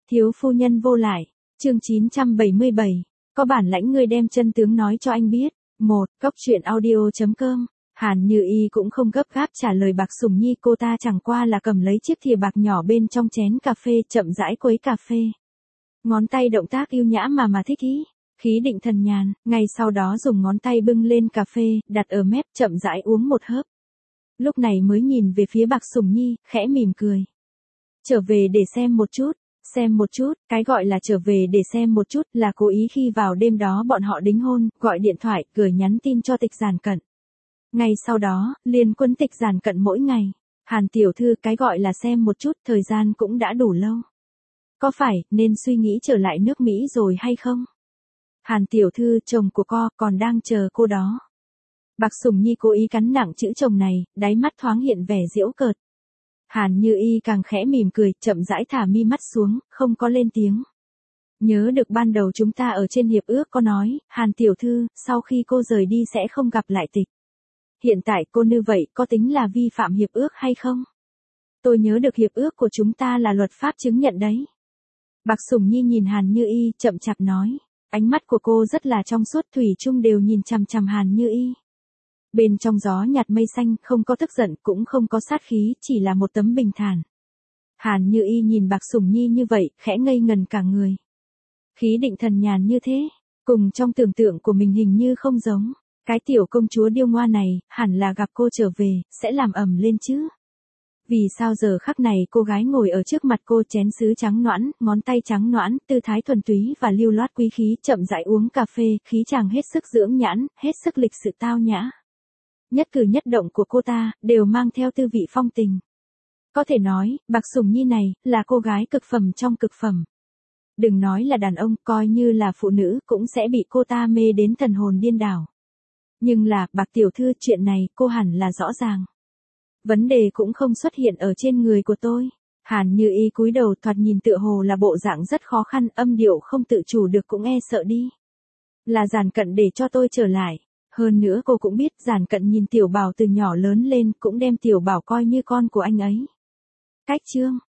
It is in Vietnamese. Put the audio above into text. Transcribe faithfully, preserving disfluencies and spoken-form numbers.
Thiếu phu nhân vô lại, chương chín trăm bảy mươi bảy, có bản lãnh ngươi đem chân tướng nói cho anh biết. Một, Cốc truyện audio chấm com. Hàn Như Y cũng không gấp gáp trả lời Bạc Sùng Nhi, cô ta chẳng qua là cầm lấy chiếc thìa bạc nhỏ bên trong chén cà phê, chậm rãi khuấy cà phê. Ngón tay động tác yêu nhã mà mà thích ý, khí định thần nhàn, ngay sau đó dùng ngón tay bưng lên cà phê, đặt ở mép, chậm rãi uống một hớp. Lúc này mới nhìn về phía Bạc Sùng Nhi, khẽ mỉm cười. Trở về để xem một chút. Xem một chút, cái gọi là trở về để xem một chút là cố ý khi vào đêm đó bọn họ đính hôn, gọi điện thoại, gửi nhắn tin cho Tịch Giản Cận. Ngay sau đó, liên quân Tịch Giản Cận mỗi ngày. Hàn tiểu thư, cái gọi là xem một chút, thời gian cũng đã đủ lâu. Có phải nên suy nghĩ trở lại nước Mỹ rồi hay không? Hàn tiểu thư, chồng của co còn đang chờ cô đó. Bạc Sùng Nhi cố ý cắn nặng chữ chồng này, đáy mắt thoáng hiện vẻ giễu cợt. Hàn Như Y càng khẽ mỉm cười, chậm rãi thả mi mắt xuống, không có lên tiếng. Nhớ được ban đầu chúng ta ở trên hiệp ước có nói, Hàn tiểu thư, sau khi cô rời đi sẽ không gặp lại Tịch. Hiện tại cô như vậy có tính là vi phạm hiệp ước hay không? Tôi nhớ được hiệp ước của chúng ta là luật pháp chứng nhận đấy. Bạc Sùng Nhi nhìn Hàn Như Y, chậm chạp nói. Ánh mắt của cô rất là trong suốt, thủy chung đều nhìn chằm chằm Hàn Như Y. Bên trong gió nhạt mây xanh, không có tức giận, cũng không có sát khí, chỉ là một tấm bình thản. Hàn Như Y nhìn Bạc Sùng Nhi như vậy, khẽ ngây ngần cả người. Khí định thần nhàn như thế, cùng trong tưởng tượng của mình hình như không giống. Cái tiểu công chúa điêu ngoa này, hẳn là gặp cô trở về, sẽ làm ầm lên chứ. Vì sao giờ khắc này cô gái ngồi ở trước mặt cô, chén sứ trắng nõn, ngón tay trắng nõn, tư thái thuần túy và lưu loát quý khí, chậm rãi uống cà phê, khí chàng hết sức dưỡng nhãn, hết sức lịch sự tao nhã. Nhất cử nhất động của cô ta, đều mang theo tư vị phong tình. Có thể nói, Bạc Sùng Nhi này, là cô gái cực phẩm trong cực phẩm. Đừng nói là đàn ông, coi như là phụ nữ, cũng sẽ bị cô ta mê đến thần hồn điên đảo. Nhưng là, Bạc tiểu thư, chuyện này, cô hẳn là rõ ràng. Vấn đề cũng không xuất hiện ở trên người của tôi. Hàn Như Y cúi đầu, thoạt nhìn tựa hồ là bộ dạng rất khó khăn, âm điệu không tự chủ được cũng e sợ đi. Là Giản Cận để cho tôi trở lại. Hơn nữa cô cũng biết Giản Cận nhìn Tiểu Bảo từ nhỏ lớn lên, cũng đem Tiểu Bảo coi như con của anh ấy. Cách chương